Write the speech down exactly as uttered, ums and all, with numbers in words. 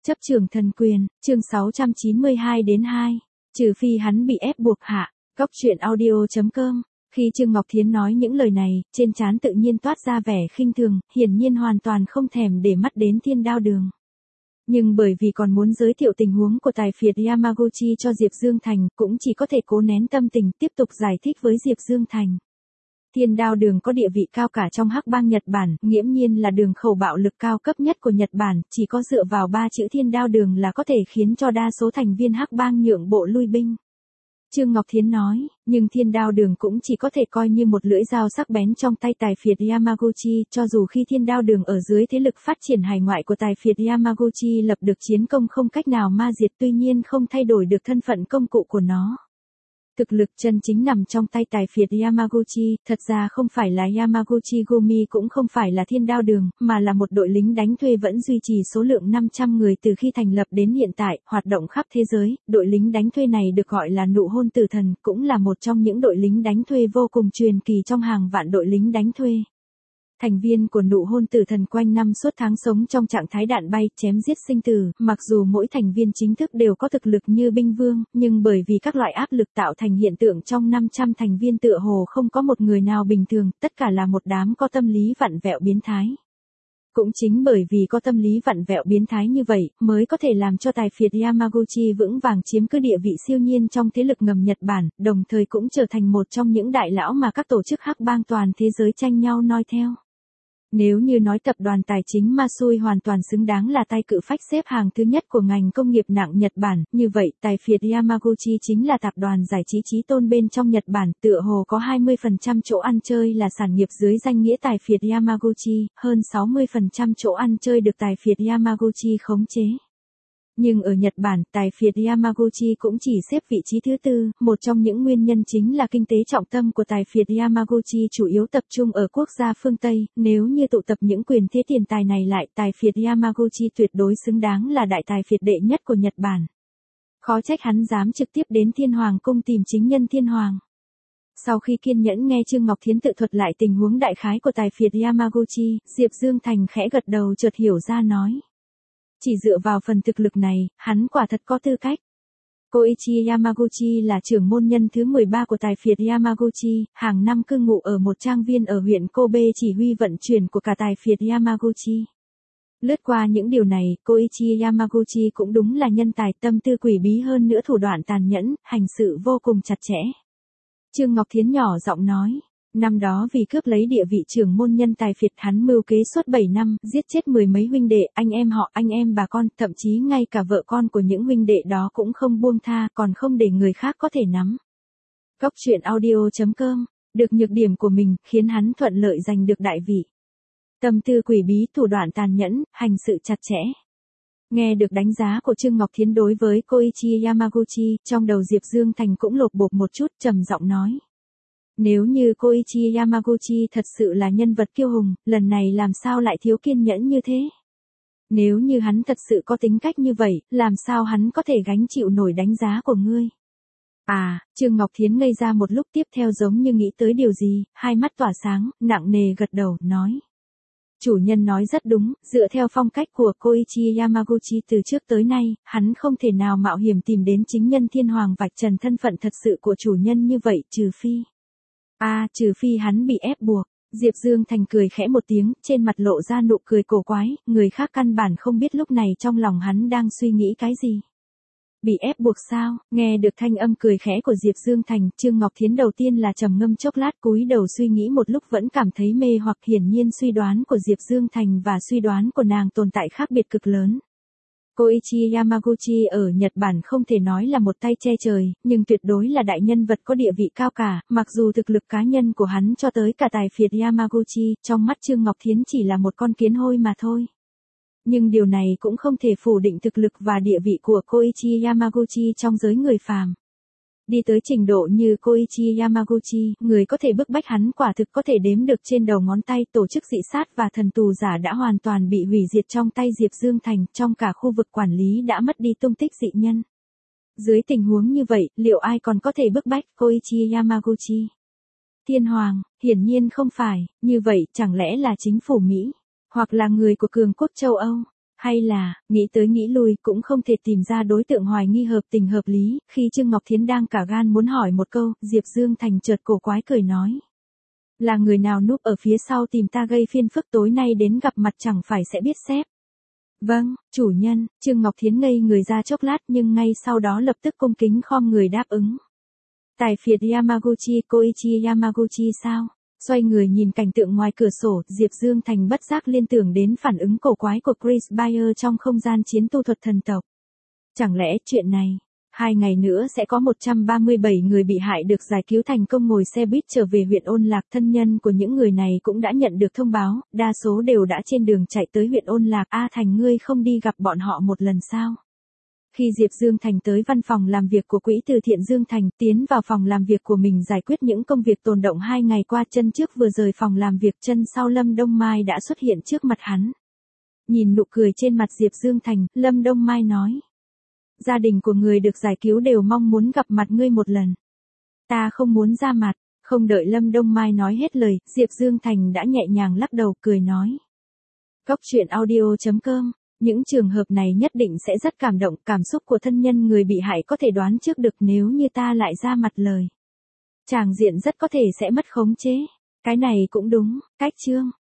Chấp trưởng thần quyền, chương sáu trăm chín mươi hai đến hai. Trừ phi hắn bị ép buộc hạ. Góc truyện audio chấm com. Khi Trương Ngọc Thiến nói những lời này, trên trán tự nhiên toát ra vẻ khinh thường, hiển nhiên hoàn toàn không thèm để mắt đến Thiên Đao Đường. Nhưng bởi vì còn muốn giới thiệu tình huống của tài phiệt Yamaguchi cho Diệp Dương Thành, cũng chỉ có thể cố nén tâm tình tiếp tục giải thích với Diệp Dương Thành. Thiên Đao Đường có địa vị cao cả trong hắc bang Nhật Bản, nghiễm nhiên là đường khẩu bạo lực cao cấp nhất của Nhật Bản, chỉ có dựa vào ba chữ Thiên Đao Đường là có thể khiến cho đa số thành viên hắc bang nhượng bộ lui binh. Trương Ngọc Thiến nói, nhưng Thiên Đao Đường cũng chỉ có thể coi như một lưỡi dao sắc bén trong tay tài phiệt Yamaguchi, cho dù khi Thiên Đao Đường ở dưới thế lực phát triển hải ngoại của tài phiệt Yamaguchi lập được chiến công không cách nào ma diệt, tuy nhiên không thay đổi được thân phận công cụ của nó. Thực lực chân chính nằm trong tay tài phiệt Yamaguchi, thật ra không phải là Yamaguchi Gumi, cũng không phải là Thiên Đao Đường, mà là một đội lính đánh thuê vẫn duy trì số lượng năm trăm người từ khi thành lập đến hiện tại, hoạt động khắp thế giới. Đội lính đánh thuê này được gọi là Nụ Hôn Tử Thần, cũng là một trong những đội lính đánh thuê vô cùng truyền kỳ trong hàng vạn đội lính đánh thuê. Thành viên của Nụ Hôn Tử Thần quanh năm suốt tháng sống trong trạng thái đạn bay, chém giết sinh tử, mặc dù mỗi thành viên chính thức đều có thực lực như binh vương, nhưng bởi vì các loại áp lực tạo thành hiện tượng trong năm trăm thành viên tựa hồ không có một người nào bình thường, tất cả là một đám có tâm lý vặn vẹo biến thái. Cũng chính bởi vì có tâm lý vặn vẹo biến thái như vậy, mới có thể làm cho tài phiệt Yamaguchi vững vàng chiếm cứ địa vị siêu nhiên trong thế lực ngầm Nhật Bản, đồng thời cũng trở thành một trong những đại lão mà các tổ chức hắc bang toàn thế giới tranh nhau noi theo. Nếu như nói tập đoàn tài chính Matsui hoàn toàn xứng đáng là tay cự phách xếp hàng thứ nhất của ngành công nghiệp nặng Nhật Bản, như vậy tài phiệt Yamaguchi chính là tập đoàn giải trí chí tôn bên trong Nhật Bản, tựa hồ có hai mươi phần trăm chỗ ăn chơi là sản nghiệp dưới danh nghĩa tài phiệt Yamaguchi, hơn sáu mươi phần trăm chỗ ăn chơi được tài phiệt Yamaguchi khống chế. Nhưng ở Nhật Bản, tài phiệt Yamaguchi cũng chỉ xếp vị trí thứ tư, một trong những nguyên nhân chính là kinh tế trọng tâm của tài phiệt Yamaguchi chủ yếu tập trung ở quốc gia phương Tây, nếu như tụ tập những quyền thế tiền tài này lại, tài phiệt Yamaguchi tuyệt đối xứng đáng là đại tài phiệt đệ nhất của Nhật Bản. Khó trách hắn dám trực tiếp đến Thiên Hoàng cung tìm chính nhân Thiên Hoàng. Sau khi kiên nhẫn nghe Trương Ngọc Thiến tự thuật lại tình huống đại khái của tài phiệt Yamaguchi, Diệp Dương Thành khẽ gật đầu chợt hiểu ra nói. Chỉ dựa vào phần thực lực này, hắn quả thật có tư cách. Koichi Yamaguchi là trưởng môn nhân thứ mười ba của tài phiệt Yamaguchi, hàng năm cư ngụ ở một trang viên ở huyện Kobe chỉ huy vận chuyển của cả tài phiệt Yamaguchi. Lướt qua những điều này, Koichi Yamaguchi cũng đúng là nhân tài, tâm tư quỷ bí hơn nữa thủ đoạn tàn nhẫn, hành sự vô cùng chặt chẽ. Trương Ngọc Thiến nhỏ giọng nói. Năm đó vì cướp lấy địa vị trưởng môn nhân tài phiệt, hắn mưu kế suốt bảy năm, giết chết mười mấy huynh đệ, anh em họ, anh em bà con, thậm chí ngay cả vợ con của những huynh đệ đó cũng không buông tha, còn không để người khác có thể nắm. Góc truyện audio chấm com, được nhược điểm của mình, khiến hắn thuận lợi giành được đại vị. Tâm tư quỷ bí, thủ đoạn tàn nhẫn, hành sự chặt chẽ. Nghe được đánh giá của Trương Ngọc Thiến đối với Koichi Yamaguchi, trong đầu Diệp Dương Thành cũng lột bột một chút, trầm giọng nói. Nếu như Koichi Yamaguchi thật sự là nhân vật kiêu hùng, lần này làm sao lại thiếu kiên nhẫn như thế? Nếu như hắn thật sự có tính cách như vậy, làm sao hắn có thể gánh chịu nổi đánh giá của ngươi? À, Trương Ngọc Thiến ngây ra một lúc, tiếp theo giống như nghĩ tới điều gì, hai mắt tỏa sáng, nặng nề gật đầu, nói. Chủ nhân nói rất đúng, dựa theo phong cách của Koichi Yamaguchi từ trước tới nay, hắn không thể nào mạo hiểm tìm đến chính nhân Thiên Hoàng vạch trần thân phận thật sự của chủ nhân như vậy, trừ phi. À, trừ phi hắn bị ép buộc. Diệp Dương Thành cười khẽ một tiếng, trên mặt lộ ra nụ cười cổ quái, người khác căn bản không biết lúc này trong lòng hắn đang suy nghĩ cái gì. Bị ép buộc sao? Nghe được thanh âm cười khẽ của Diệp Dương Thành, Trương Ngọc Thiến đầu tiên là trầm ngâm chốc lát, cúi đầu suy nghĩ một lúc vẫn cảm thấy mê hoặc, hiển nhiên suy đoán của Diệp Dương Thành và suy đoán của nàng tồn tại khác biệt cực lớn. Koichi Yamaguchi ở Nhật Bản không thể nói là một tay che trời, nhưng tuyệt đối là đại nhân vật có địa vị cao cả, mặc dù thực lực cá nhân của hắn cho tới cả tài phiệt Yamaguchi, trong mắt Trương Ngọc Thiến chỉ là một con kiến hôi mà thôi. Nhưng điều này cũng không thể phủ định thực lực và địa vị của Koichi Yamaguchi trong giới người phàm. Đi tới trình độ như Koichi Yamaguchi, người có thể bức bách hắn quả thực có thể đếm được trên đầu ngón tay. Tổ chức dị sát và thần tù giả đã hoàn toàn bị hủy diệt trong tay Diệp Dương Thành, trong cả khu vực quản lý đã mất đi tung tích dị nhân. Dưới tình huống như vậy, liệu ai còn có thể bức bách Koichi Yamaguchi? Thiên Hoàng, hiển nhiên không phải, như vậy chẳng lẽ là chính phủ Mỹ, hoặc là người của cường quốc châu Âu? Hay là, nghĩ tới nghĩ lui cũng không thể tìm ra đối tượng hoài nghi hợp tình hợp lý, khi Trương Ngọc Thiến đang cả gan muốn hỏi một câu, Diệp Dương Thành chợt cổ quái cười nói. Là người nào núp ở phía sau tìm ta gây phiền phức, tối nay đến gặp mặt chẳng phải sẽ biết xếp. Vâng, chủ nhân. Trương Ngọc Thiến ngây người ra chốc lát nhưng ngay sau đó lập tức cung kính khom người đáp ứng. Tài phiệt Yamaguchi, Koichi Yamaguchi sao? Xoay người nhìn cảnh tượng ngoài cửa sổ, Diệp Dương Thành bất giác liên tưởng đến phản ứng cổ quái của Chris Bayer trong không gian chiến tu thuật thần tộc. Chẳng lẽ chuyện này, hai ngày nữa sẽ có một trăm ba mươi bảy người bị hại được giải cứu thành công ngồi xe buýt trở về huyện Ôn Lạc. Thân nhân của những người này cũng đã nhận được thông báo, đa số đều đã trên đường chạy tới huyện Ôn Lạc. A Thành, ngươi không đi gặp bọn họ một lần sao? Khi Diệp Dương Thành tới văn phòng làm việc của Quỹ từ thiện Dương Thành, tiến vào phòng làm việc của mình giải quyết những công việc tồn động hai ngày qua, chân trước vừa rời phòng làm việc, chân sau Lâm Đông Mai đã xuất hiện trước mặt hắn. Nhìn nụ cười trên mặt Diệp Dương Thành, Lâm Đông Mai nói. Gia đình của người được giải cứu đều mong muốn gặp mặt ngươi một lần. Ta không muốn ra mặt. Không đợi Lâm Đông Mai nói hết lời, Diệp Dương Thành đã nhẹ nhàng lắc đầu cười nói. Cốc truyện audio chấm com. Những trường hợp này nhất định sẽ rất cảm động, cảm xúc của thân nhân người bị hại có thể đoán trước được, nếu như ta lại ra mặt lời. Tràng diện rất có thể sẽ mất khống chế. Cái này cũng đúng, cách chương.